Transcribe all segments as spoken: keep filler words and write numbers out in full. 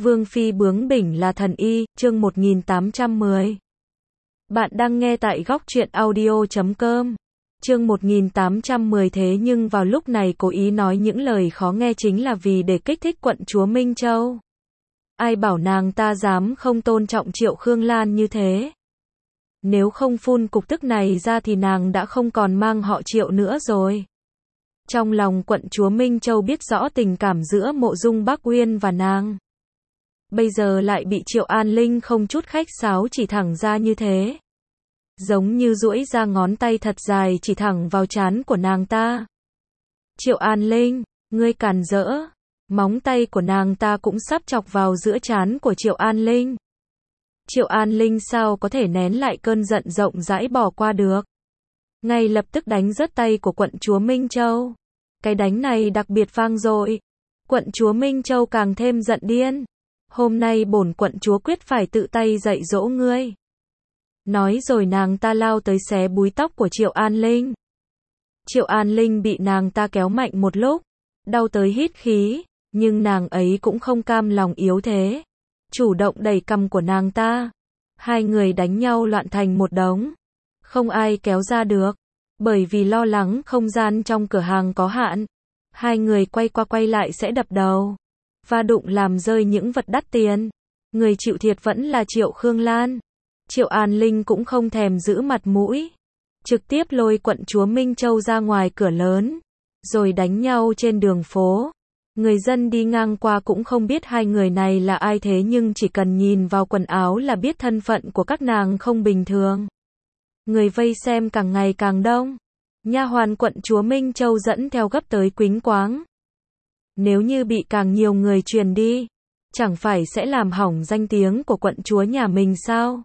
Vương phi bướng bỉnh là thần y, chương một nghìn tám trăm mười. Bạn đang nghe tại góc truyện audio chấm com. Chương một nghìn tám trăm mười. Thế nhưng vào lúc này cố ý nói những lời khó nghe chính là vì để kích thích quận chúa Minh Châu. Ai bảo nàng ta dám không tôn trọng Triệu Khương Lan như thế. Nếu không phun cục tức này ra thì nàng đã không còn mang họ Triệu nữa rồi. Trong lòng quận chúa Minh Châu biết rõ tình cảm giữa Mộ Dung Bắc Uyên và nàng. Bây giờ lại bị Triệu An Linh không chút khách sáo chỉ thẳng ra như thế. Giống như duỗi ra ngón tay thật dài chỉ thẳng vào trán của nàng ta. Triệu An Linh, ngươi càn rỡ. Móng tay của nàng ta cũng sắp chọc vào giữa trán của Triệu An Linh. Triệu An Linh sao có thể nén lại cơn giận rộng rãi bỏ qua được. Ngay lập tức đánh rớt tay của quận chúa Minh Châu. Cái đánh này đặc biệt vang dội. Quận chúa Minh Châu càng thêm giận điên. Hôm nay bổn quận chúa quyết phải tự tay dạy dỗ ngươi. Nói rồi nàng ta lao tới xé búi tóc của Triệu An Linh. Triệu An Linh bị nàng ta kéo mạnh một lúc. Đau tới hít khí. Nhưng nàng ấy cũng không cam lòng yếu thế. Chủ động đẩy cằm của nàng ta. Hai người đánh nhau loạn thành một đống. Không ai kéo ra được. Bởi vì lo lắng không gian trong cửa hàng có hạn. Hai người quay qua quay lại sẽ đập đầu. Va đụng làm rơi những vật đắt tiền. Người chịu thiệt vẫn là Triệu Khương Lan. Triệu An Linh cũng không thèm giữ mặt mũi. Trực tiếp lôi quận chúa Minh Châu ra ngoài cửa lớn. Rồi đánh nhau trên đường phố. Người dân đi ngang qua cũng không biết hai người này là ai thế nhưng chỉ cần nhìn vào quần áo là biết thân phận của các nàng không bình thường. Người vây xem càng ngày càng đông. Nha hoàn quận chúa Minh Châu dẫn theo gấp tới quýnh quáng. Nếu như bị càng nhiều người truyền đi, chẳng phải sẽ làm hỏng danh tiếng của quận chúa nhà mình sao?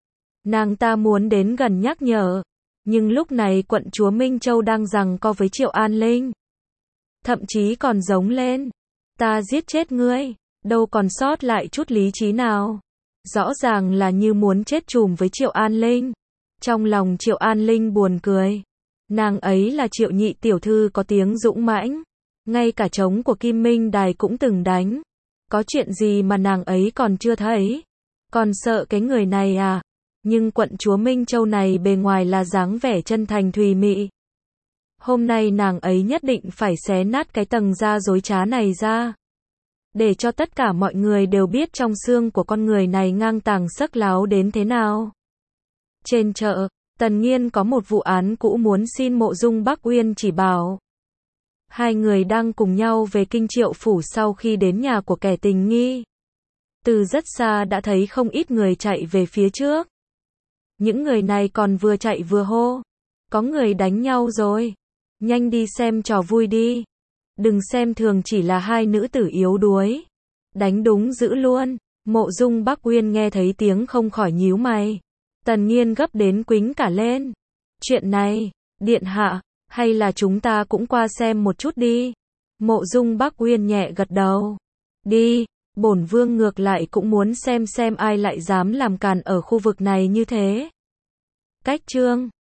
Nàng ta muốn đến gần nhắc nhở, nhưng lúc này quận chúa Minh Châu đang giằng co với Triệu An Linh. Thậm chí còn giống lên, ta giết chết ngươi, đâu còn sót lại chút lý trí nào. Rõ ràng là như muốn chết chùm với Triệu An Linh. Trong lòng Triệu An Linh buồn cười. Nàng ấy là Triệu nhị tiểu thư có tiếng dũng mãnh. Ngay cả trống của Kim Minh Đài cũng từng đánh. Có chuyện gì mà nàng ấy còn chưa thấy? Còn sợ cái người này à? Nhưng quận chúa Minh Châu này bề ngoài là dáng vẻ chân thành thùy mị. Hôm nay nàng ấy nhất định phải xé nát cái tầng da dối trá này ra. Để cho tất cả mọi người đều biết trong xương của con người này ngang tàng sắc láo đến thế nào. Trên chợ, Tần Nghiên có một vụ án cũ muốn xin Mộ Dung Bắc Uyên chỉ bảo. Hai người đang cùng nhau về kinh Triệu phủ sau khi đến nhà của kẻ tình nghi. Từ rất xa đã thấy không ít người chạy về phía trước. Những người này còn vừa chạy vừa hô. Có người đánh nhau rồi. Nhanh đi xem trò vui đi. Đừng xem thường chỉ là hai nữ tử yếu đuối. Đánh đúng dữ luôn. Mộ Dung Bắc Uyên nghe thấy tiếng không khỏi nhíu mày. Tần Nghiên gấp đến quýnh cả lên. Chuyện này, điện hạ, hay là chúng ta cũng qua xem một chút đi. Mộ Dung Bắc Uyên nhẹ gật đầu. Đi, bổn vương ngược lại cũng muốn xem xem ai lại dám làm càn ở khu vực này như thế. Cách chương